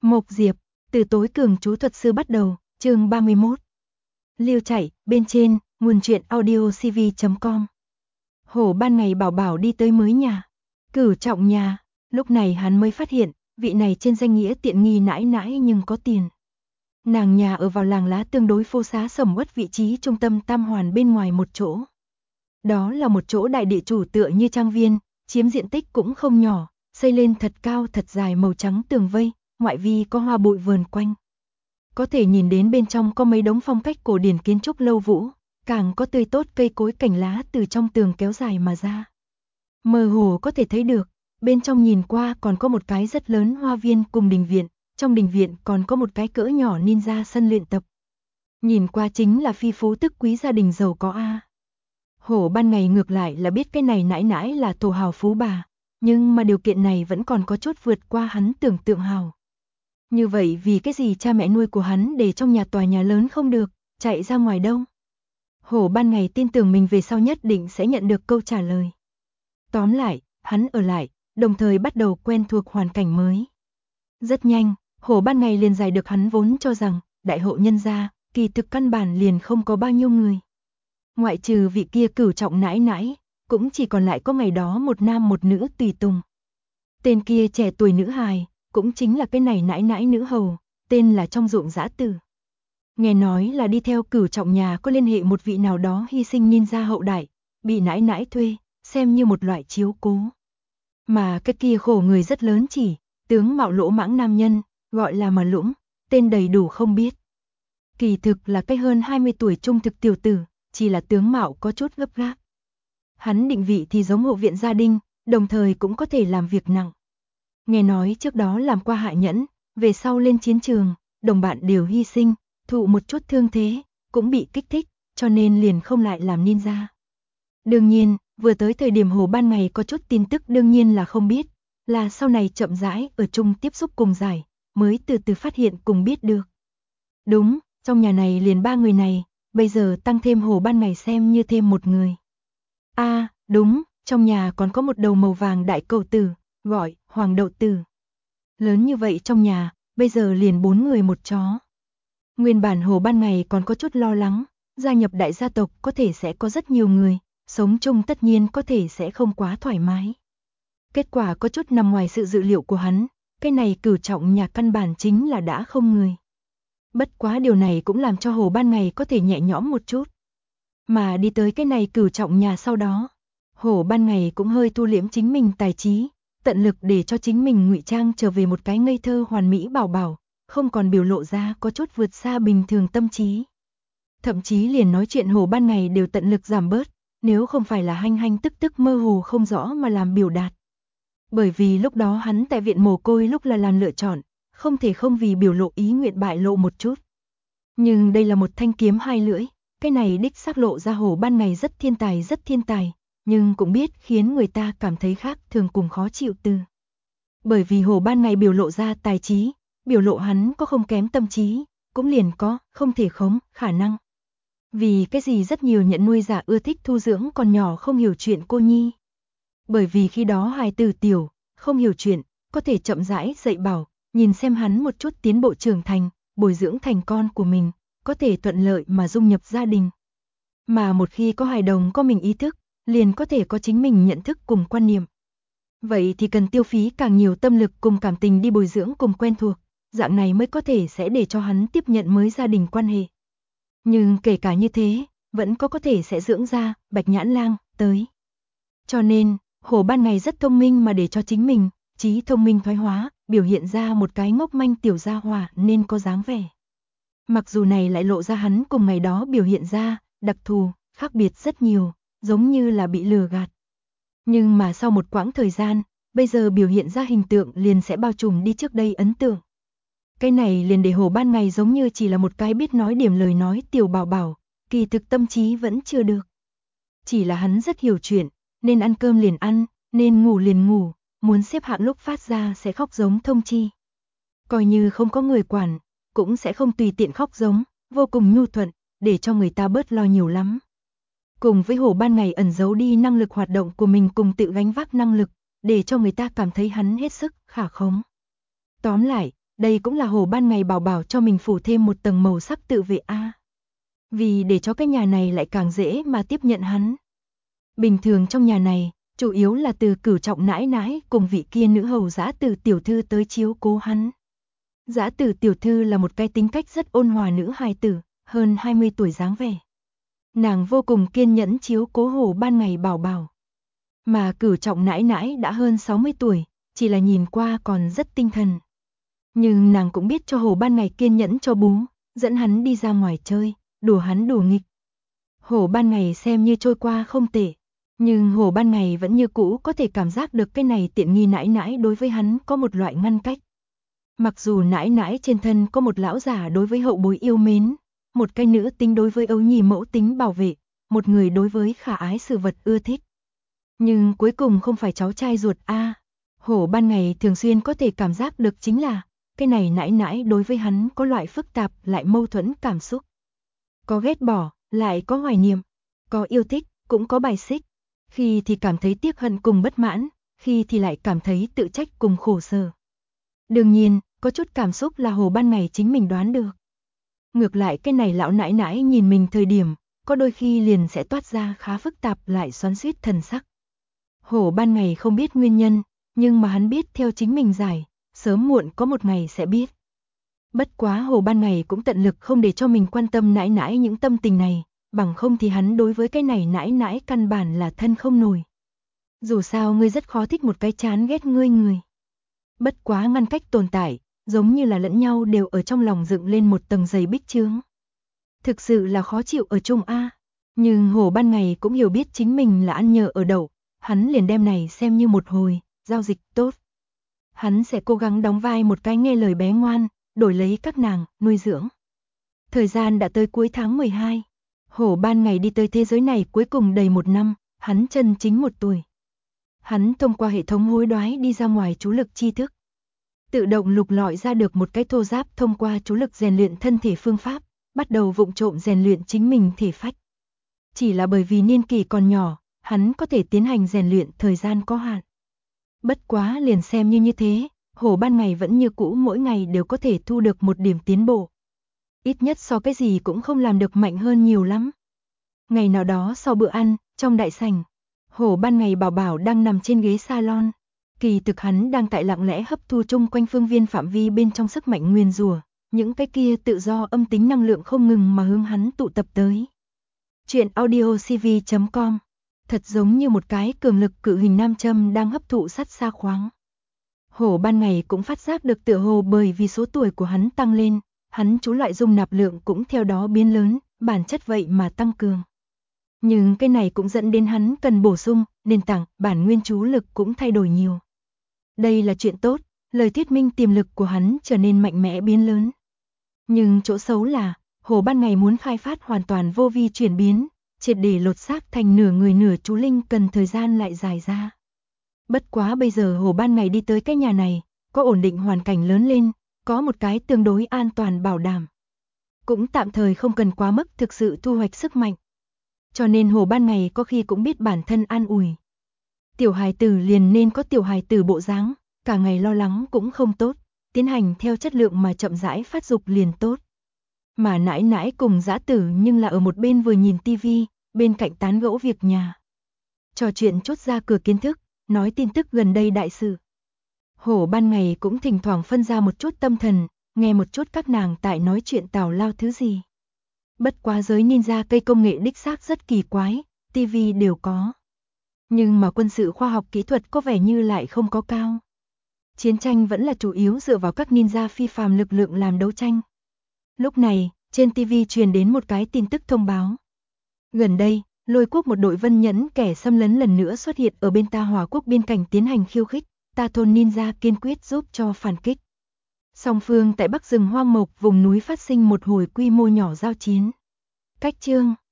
Mộc Diệp, từ tối cường chú thuật sư bắt đầu, chương 31. Liêu chạy, bên trên, nguồn truyện audiocv.com. Hổ ban ngày bảo bảo đi tới mới nhà. Cửu Trọng nhà, lúc này hắn mới phát hiện, vị này trên danh nghĩa tiện nghi nãi nãi nhưng có tiền. Nàng nhà ở vào làng lá tương đối phô xá sầm uất vị trí trung tâm Tam Hoàn bên ngoài một chỗ. Đó là một chỗ đại địa chủ tựa như trang viên, chiếm diện tích cũng không nhỏ, xây lên thật cao thật dài màu trắng tường vây, ngoại vi có hoa bụi vờn quanh. Có thể nhìn đến bên trong có mấy đống phong cách cổ điển kiến trúc lâu vũ, càng có tươi tốt cây cối cành lá từ trong tường kéo dài mà ra. Mơ hồ có thể thấy được, bên trong nhìn qua còn có một cái rất lớn hoa viên cùng đình viện, trong đình viện còn có một cái cỡ nhỏ ninja sân luyện tập. Nhìn qua chính là phi phú tức quý gia đình giàu có a. Hổ ban ngày ngược lại là biết cái này nãi nãi là thổ hào phú bà, nhưng mà điều kiện này vẫn còn có chút vượt qua hắn tưởng tượng hào. Như vậy vì cái gì cha mẹ nuôi của hắn để trong nhà tòa nhà lớn không được, chạy ra ngoài đâu? Hổ ban ngày tin tưởng mình về sau nhất định sẽ nhận được câu trả lời. Tóm lại, hắn ở lại, đồng thời bắt đầu quen thuộc hoàn cảnh mới. Rất nhanh, hổ ban ngày liền giải được hắn vốn cho rằng, đại hộ nhân gia, kỳ thực căn bản liền không có bao nhiêu người. Ngoại trừ vị kia Cửu Trọng nãi nãi, cũng chỉ còn lại có ngày đó một nam một nữ tùy tùng. Tên kia trẻ tuổi nữ hài, cũng chính là cái này nãi nãi nữ hầu, tên là Trong Ruộng Dã Tử. Nghe nói là đi theo Cửu Trọng nhà có liên hệ một vị nào đó hy sinh ninja hậu đại, bị nãi nãi thuê, xem như một loại chiếu cố. Mà cái kia khổ người rất lớn chỉ, tướng mạo lỗ mãng nam nhân, gọi là Mà Lũng, tên đầy đủ không biết. Kỳ thực là cái hơn 20 tuổi trung thực tiểu tử, chỉ là tướng mạo có chút gấp gáp. Hắn định vị thì giống hộ viện gia đình, đồng thời cũng có thể làm việc nặng. Nghe nói trước đó làm qua hạ nhẫn, về sau lên chiến trường, đồng bạn đều hy sinh, thụ một chút thương thế, cũng bị kích thích, cho nên liền không lại làm ninja. Đương nhiên, vừa tới thời điểm Hồ ban ngày có chút tin tức đương nhiên là không biết, là sau này chậm rãi ở chung tiếp xúc cùng giải, mới từ từ phát hiện cùng biết được. Đúng, trong nhà này liền 3 người này, bây giờ tăng thêm Hồ ban ngày xem như thêm một người. Đúng, trong nhà còn có một đầu màu vàng đại cầu tử, gọi Hoàng Đậu Tử. Lớn như vậy trong nhà, bây giờ liền 4 người một chó. Nguyên bản Hồ ban ngày còn có chút lo lắng, gia nhập đại gia tộc có thể sẽ có rất nhiều người, sống chung tất nhiên có thể sẽ không quá thoải mái. Kết quả có chút nằm ngoài sự dự liệu của hắn, cái này Cửu Trọng nhà căn bản chính là đã không người. Bất quá điều này cũng làm cho Hồ ban ngày có thể nhẹ nhõm một chút. Mà đi tới cái này Cửu Trọng nhà sau đó, Hổ ban ngày cũng hơi thu liễm chính mình tài trí, tận lực để cho chính mình ngụy trang trở về một cái ngây thơ hoàn mỹ bảo bảo, không còn biểu lộ ra có chút vượt xa bình thường tâm trí. Thậm chí liền nói chuyện Hổ ban ngày đều tận lực giảm bớt, nếu không phải là hanh hanh tức tức mơ hồ không rõ mà làm biểu đạt. Bởi vì lúc đó hắn tại viện mồ côi lúc là làm lựa chọn, không thể không vì biểu lộ ý nguyện bại lộ một chút. Nhưng đây là một thanh kiếm hai lưỡi, cái này đích xác lộ ra Hổ ban ngày rất thiên tài. Nhưng cũng biết khiến người ta cảm thấy khác thường cùng khó chịu từ. Bởi vì Hồ ban ngày biểu lộ ra tài trí, biểu lộ hắn có không kém tâm trí, cũng liền có không thể khống khả năng. Vì cái gì rất nhiều nhận nuôi giả ưa thích thu dưỡng con nhỏ không hiểu chuyện cô nhi. Bởi vì khi đó hài tử tiểu, không hiểu chuyện, có thể chậm rãi dạy bảo, nhìn xem hắn một chút tiến bộ trưởng thành, bồi dưỡng thành con của mình, có thể thuận lợi mà dung nhập gia đình. Mà một khi có hài đồng có mình ý thức, liền có thể có chính mình nhận thức cùng quan niệm. Vậy thì cần tiêu phí càng nhiều tâm lực cùng cảm tình đi bồi dưỡng cùng quen thuộc, dạng này mới có thể sẽ để cho hắn tiếp nhận mới gia đình quan hệ. Nhưng kể cả như thế, vẫn có thể sẽ dưỡng ra Bạch Nhãn Lang tới. Cho nên, Hổ ban ngày rất thông minh mà để cho chính mình, trí thông minh thoái hóa, biểu hiện ra một cái ngốc manh tiểu gia hỏa nên có dáng vẻ. Mặc dù này lại lộ ra hắn cùng ngày đó biểu hiện ra, đặc thù, khác biệt rất nhiều, giống như là bị lừa gạt. Nhưng mà sau một quãng thời gian, bây giờ biểu hiện ra hình tượng liền sẽ bao trùm đi trước đây ấn tượng. Cái này liền để Hồ ban ngày giống như chỉ là một cái biết nói điểm lời nói tiểu bảo bảo, kỳ thực tâm trí vẫn chưa được. Chỉ là hắn rất hiểu chuyện, nên ăn cơm liền ăn, nên ngủ liền ngủ, muốn xếp hạng lúc phát ra sẽ khóc giống thông chi. Coi như không có người quản, cũng sẽ không tùy tiện khóc giống, vô cùng nhu thuận, để cho người ta bớt lo nhiều lắm. Cùng với Hổ ban ngày ẩn giấu đi năng lực hoạt động của mình cùng tự gánh vác năng lực, để cho người ta cảm thấy hắn hết sức khả khống. Tóm lại, đây cũng là Hồ Ban Ngày bảo bảo cho mình phủ thêm một tầng màu sắc tự vệ a. Vì để cho cái nhà này lại càng dễ mà tiếp nhận hắn. Bình thường trong nhà này, chủ yếu là từ Cửu Trọng nãi nãi cùng vị kia nữ hầu Dã Tử tiểu thư tới chiếu cố hắn. Dã Tử tiểu thư là một cái tính cách rất ôn hòa nữ hài tử, hơn 20 tuổi dáng vẻ. Nàng vô cùng kiên nhẫn chiếu cố Hồ Ban Ngày bảo bảo. Mà Cửu Trọng nãi nãi đã hơn 60 tuổi, chỉ là nhìn qua còn rất tinh thần. Nhưng nàng cũng biết cho Hồ Ban Ngày kiên nhẫn cho bú, dẫn hắn đi ra ngoài chơi, đùa hắn đùa nghịch. Hồ Ban Ngày xem như trôi qua không tệ, nhưng Hồ Ban Ngày vẫn như cũ có thể cảm giác được cái này tiện nghi nãi nãi đối với hắn có một loại ngăn cách. Mặc dù nãi nãi trên thân có một lão già đối với hậu bối yêu mến, một cái nữ tính đối với ấu nhì mẫu tính bảo vệ, một người đối với khả ái sự vật ưa thích. Nhưng cuối cùng không phải cháu trai ruột a. Hồ Ban Ngày thường xuyên có thể cảm giác được chính là, cái này nãi nãi đối với hắn có loại phức tạp lại mâu thuẫn cảm xúc. Có ghét bỏ, lại có hoài niệm, có yêu thích, cũng có bài xích. Khi thì cảm thấy tiếc hận cùng bất mãn, khi thì lại cảm thấy tự trách cùng khổ sở. Đương nhiên, có chút cảm xúc là Hồ Ban Ngày chính mình đoán được. Ngược lại cái này lão nãi nãi nhìn mình thời điểm, có đôi khi liền sẽ toát ra khá phức tạp lại xoắn xuýt thần sắc. Hồ Ban Ngày không biết nguyên nhân, nhưng mà hắn biết theo chính mình giải, sớm muộn có một ngày sẽ biết. Bất quá Hồ Ban Ngày cũng tận lực không để cho mình quan tâm nãi nãi những tâm tình này, bằng không thì hắn đối với cái này nãi nãi căn bản là thân không nổi. Dù sao ngươi rất khó thích một cái chán ghét ngươi người. Bất quá ngăn cách tồn tại, giống như là lẫn nhau đều ở trong lòng dựng lên một tầng dày bích chướng. Thực sự là khó chịu ở chung a. Nhưng Hồ Ban Ngày cũng hiểu biết chính mình là ăn nhờ ở đậu, hắn liền đem này xem như một hồi giao dịch tốt. Hắn sẽ cố gắng đóng vai một cái nghe lời bé ngoan, đổi lấy các nàng nuôi dưỡng. Thời gian đã tới cuối tháng 12. Hồ Ban Ngày đi tới thế giới này cuối cùng đầy một năm, hắn chân chính 1 tuổi. Hắn thông qua hệ thống hối đoái đi ra ngoài chú lực tri thức. Tự động lục lọi ra được một cái thô giáp thông qua chú lực rèn luyện thân thể phương pháp, bắt đầu vụng trộm rèn luyện chính mình thể phách. Chỉ là bởi vì niên kỷ còn nhỏ, hắn có thể tiến hành rèn luyện thời gian có hạn. Bất quá liền xem như thế, Hồ Ban Ngày vẫn như cũ mỗi ngày đều có thể thu được một điểm tiến bộ. Ít nhất so cái gì cũng không làm được mạnh hơn nhiều lắm. Ngày nào đó sau bữa ăn, trong đại sảnh, Hồ Ban Ngày bảo bảo đang nằm trên ghế salon. Kỳ thực hắn đang tại lặng lẽ hấp thu chung quanh phương viên phạm vi bên trong sức mạnh nguyền rủa, những cái kia tự do âm tính năng lượng không ngừng mà hướng hắn tụ tập tới. Chuyện audiocv.com. Thật giống như một cái cường lực cự hình nam châm đang hấp thụ sắt xa khoáng. Hồ Ban Ngày cũng phát giác được tựa hồ bởi vì số tuổi của hắn tăng lên, hắn chú loại dung nạp lượng cũng theo đó biến lớn, bản chất vậy mà tăng cường. Nhưng cái này cũng dẫn đến hắn cần bổ sung, nền tảng, bản nguyên chú lực cũng thay đổi nhiều. Đây là chuyện tốt, lời thuyết minh tiềm lực của hắn trở nên mạnh mẽ biến lớn. Nhưng chỗ xấu là, Hồ Ban Ngày muốn khai phát hoàn toàn vô vi chuyển biến, triệt để lột xác thành nửa người nửa chú linh cần thời gian lại dài ra. Bất quá bây giờ Hồ Ban Ngày đi tới cái nhà này, có ổn định hoàn cảnh lớn lên, có một cái tương đối an toàn bảo đảm. Cũng tạm thời không cần quá mức thực sự thu hoạch sức mạnh. Cho nên Hồ Ban Ngày có khi cũng biết bản thân an ủi. Tiểu hài tử liền nên có tiểu hài tử bộ dáng, cả ngày lo lắng cũng không tốt, tiến hành theo chất lượng mà chậm rãi phát dục liền tốt. Mà nãi nãi cùng Dã Tử nhưng là ở một bên vừa nhìn tivi, bên cạnh tán gẫu việc nhà. Trò chuyện chốt ra cửa kiến thức, nói tin tức gần đây đại sự. Hồ Ban Ngày cũng thỉnh thoảng phân ra một chút tâm thần, nghe một chút các nàng tại nói chuyện tào lao thứ gì. Bất quá giới ninja cây công nghệ đích xác rất kỳ quái, tivi đều có. Nhưng mà quân sự khoa học kỹ thuật có vẻ như lại không có cao. Chiến tranh vẫn là chủ yếu dựa vào các ninja phi phàm lực lượng làm đấu tranh. Lúc này, trên TV truyền đến một cái tin tức thông báo. Gần đây, Lôi Quốc một đội vân nhẫn kẻ xâm lấn lần nữa xuất hiện ở bên Ta Hòa Quốc biên cảnh tiến hành khiêu khích, Ta thôn ninja kiên quyết giúp cho phản kích. Song phương tại Bắc rừng hoang mộc vùng núi phát sinh một hồi quy mô nhỏ giao chiến. Cách chương